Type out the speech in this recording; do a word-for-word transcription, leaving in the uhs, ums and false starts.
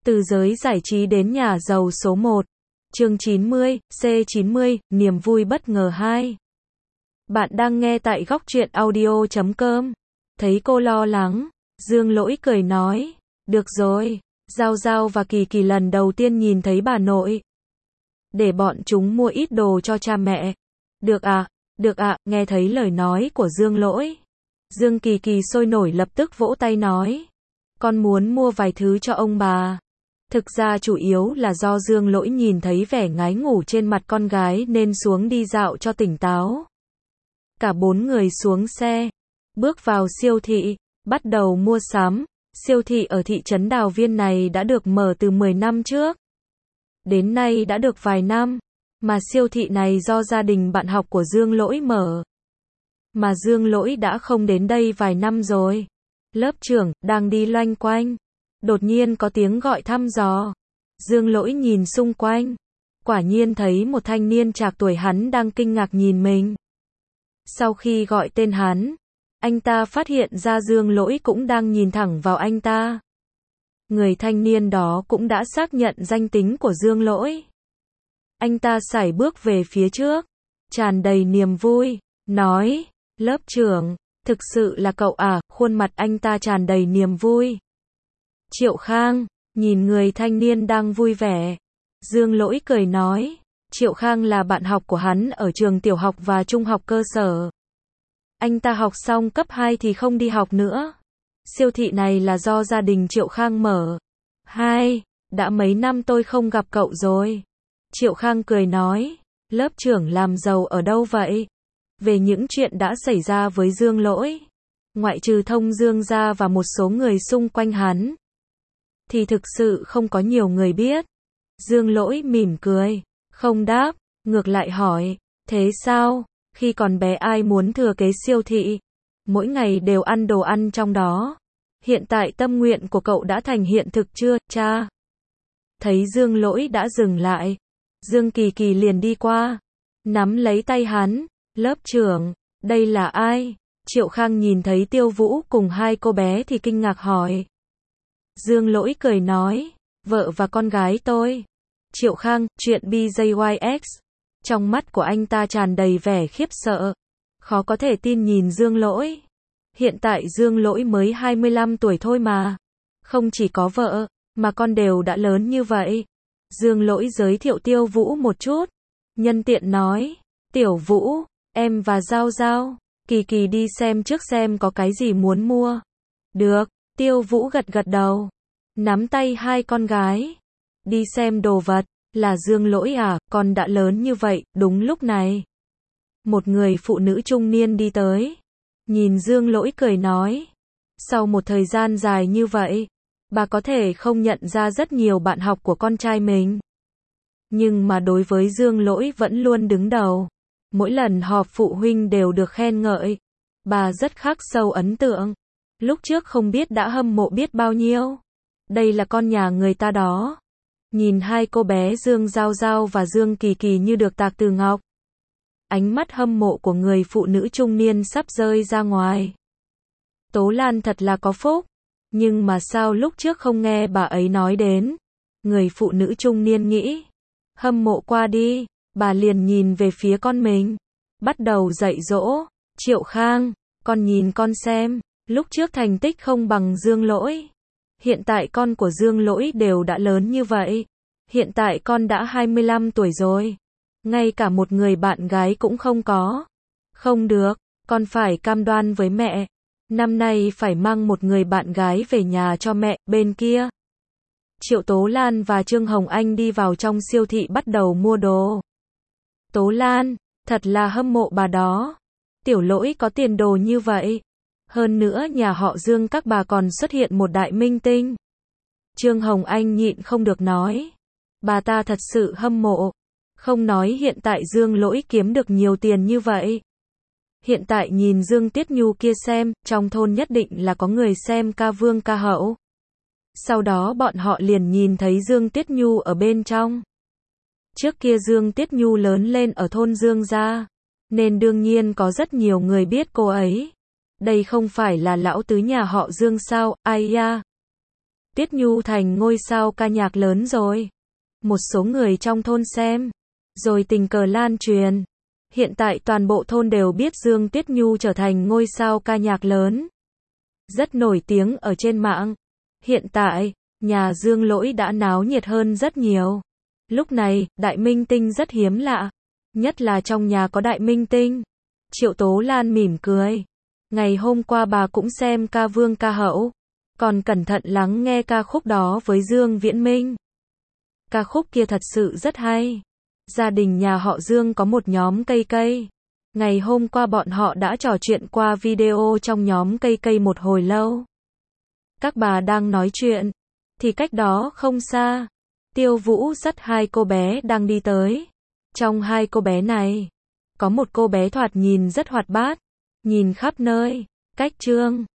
Từ giới giải trí đến nhà giàu số một. Chương chín mươi, C chín mươi, niềm vui bất ngờ hai. Bạn đang nghe tại góc truyện audio chấm com. Thấy cô lo lắng, Dương Lỗi cười nói, được rồi, Giao Giao và Kỳ Kỳ lần đầu tiên nhìn thấy bà nội. Để bọn chúng mua ít đồ cho cha mẹ. Được à, được à, nghe thấy lời nói của Dương Lỗi. Dương Kỳ Kỳ sôi nổi lập tức vỗ tay nói, con muốn mua vài thứ cho ông bà. Thực ra chủ yếu là do Dương Lỗi nhìn thấy vẻ ngái ngủ trên mặt con gái nên xuống đi dạo cho tỉnh táo. Cả bốn người xuống xe, bước vào siêu thị, bắt đầu mua sắm. Siêu thị ở thị trấn Đào Viên này đã được mở từ mười năm trước. Đến nay đã được vài năm, mà siêu thị này do gia đình bạn học của Dương Lỗi mở. Mà Dương Lỗi đã không đến đây vài năm rồi. Lớp trưởng, đang đi loanh quanh. Đột nhiên có tiếng gọi thăm dò. Dương Lỗi nhìn xung quanh. Quả nhiên thấy một thanh niên trạc tuổi hắn đang kinh ngạc nhìn mình. Sau khi gọi tên hắn, anh ta phát hiện ra Dương Lỗi cũng đang nhìn thẳng vào anh ta. Người thanh niên đó cũng đã xác nhận danh tính của Dương Lỗi. Anh ta sải bước về phía trước, tràn đầy niềm vui, nói, lớp trưởng, thực sự là cậu à, khuôn mặt anh ta tràn đầy niềm vui. Triệu Khang, nhìn người thanh niên đang vui vẻ. Dương Lỗi cười nói, Triệu Khang là bạn học của hắn ở trường tiểu học và trung học cơ sở. Anh ta học xong cấp hai thì không đi học nữa. Siêu thị này là do gia đình Triệu Khang mở. Hai, đã mấy năm tôi không gặp cậu rồi. Triệu Khang cười nói, lớp trưởng làm giàu ở đâu vậy? Về những chuyện đã xảy ra với Dương Lỗi, ngoại trừ Thông Dương ra và một số người xung quanh hắn, thì thực sự không có nhiều người biết. Dương Lỗi mỉm cười, không đáp, ngược lại hỏi, thế sao, khi còn bé ai muốn thừa kế siêu thị, mỗi ngày đều ăn đồ ăn trong đó. Hiện tại tâm nguyện của cậu đã thành hiện thực chưa, cha? Thấy Dương Lỗi đã dừng lại, Dương Kỳ Kỳ liền đi qua, nắm lấy tay hắn, lớp trưởng, đây là ai? Triệu Khang nhìn thấy Tiêu Vũ cùng hai cô bé thì kinh ngạc hỏi. Dương Lỗi cười nói, vợ và con gái tôi. Triệu Khang, chuyện bê gi i ích. Trong mắt của anh ta tràn đầy vẻ khiếp sợ. Khó có thể tin nhìn Dương Lỗi. Hiện tại Dương Lỗi mới hai mươi lăm tuổi thôi mà. Không chỉ có vợ, mà con đều đã lớn như vậy. Dương Lỗi giới thiệu Tiêu Vũ một chút. Nhân tiện nói, Tiểu Vũ, em và Giao Giao, Kỳ Kỳ đi xem trước xem có cái gì muốn mua. Được, Tiêu Vũ gật gật đầu. Nắm tay hai con gái. Đi xem đồ vật, là Dương Lỗi à, con đã lớn như vậy, đúng lúc này. Một người phụ nữ trung niên đi tới. Nhìn Dương Lỗi cười nói. Sau một thời gian dài như vậy, bà có thể không nhận ra rất nhiều bạn học của con trai mình. Nhưng mà đối với Dương Lỗi vẫn luôn đứng đầu. Mỗi lần họp phụ huynh đều được khen ngợi. Bà rất khắc sâu ấn tượng. Lúc trước không biết đã hâm mộ biết bao nhiêu. Đây là con nhà người ta đó. Nhìn hai cô bé Dương Giao Giao và Dương Kỳ Kỳ như được tạc từ ngọc. Ánh mắt hâm mộ của người phụ nữ trung niên sắp rơi ra ngoài. Tố Lan thật là có phúc. Nhưng mà sao lúc trước không nghe bà ấy nói đến? Người phụ nữ trung niên nghĩ. Hâm mộ qua đi, bà liền nhìn về phía con mình. Bắt đầu dạy dỗ. Triệu Khang, con nhìn con xem. Lúc trước thành tích không bằng Dương Lỗi. Hiện tại con của Dương Lỗi đều đã lớn như vậy. Hiện tại con đã hai mươi lăm tuổi rồi. Ngay cả một người bạn gái cũng không có. Không được, con phải cam đoan với mẹ. Năm nay phải mang một người bạn gái về nhà cho mẹ. Bên kia, Triệu Tố Lan và Trương Hồng Anh đi vào trong siêu thị bắt đầu mua đồ. Tố Lan, thật là hâm mộ bà đó. Tiểu Lỗi có tiền đồ như vậy. Hơn nữa nhà họ Dương các bà còn xuất hiện một đại minh tinh. Trương Hồng Anh nhịn không được nói. Bà ta thật sự hâm mộ. Không nói hiện tại Dương Lỗi kiếm được nhiều tiền như vậy. Hiện tại nhìn Dương Tiết Nhu kia xem, trong thôn nhất định là có người xem ca vương ca hậu. Sau đó bọn họ liền nhìn thấy Dương Tiết Nhu ở bên trong. Trước kia Dương Tiết Nhu lớn lên ở thôn Dương gia, nên đương nhiên có rất nhiều người biết cô ấy. Đây không phải là lão tứ nhà họ Dương sao, ai ya? Tiết Nhu thành ngôi sao ca nhạc lớn rồi. Một số người trong thôn xem, rồi tình cờ lan truyền. Hiện tại toàn bộ thôn đều biết Dương Tiết Nhu trở thành ngôi sao ca nhạc lớn. Rất nổi tiếng ở trên mạng. Hiện tại, nhà Dương Lỗi đã náo nhiệt hơn rất nhiều. Lúc này, đại minh tinh rất hiếm lạ. Nhất là trong nhà có đại minh tinh. Triệu Tố Lan mỉm cười. Ngày hôm qua bà cũng xem ca vương ca hậu. Còn cẩn thận lắng nghe ca khúc đó với Dương Viễn Minh. Ca khúc kia thật sự rất hay. Gia đình nhà họ Dương có một nhóm cây cây. Ngày hôm qua bọn họ đã trò chuyện qua video trong nhóm cây cây một hồi lâu. Các bà đang nói chuyện, thì cách đó không xa, Tiêu Vũ dắt hai cô bé đang đi tới. Trong hai cô bé này, có một cô bé thoạt nhìn rất hoạt bát, nhìn khắp nơi, cách Trương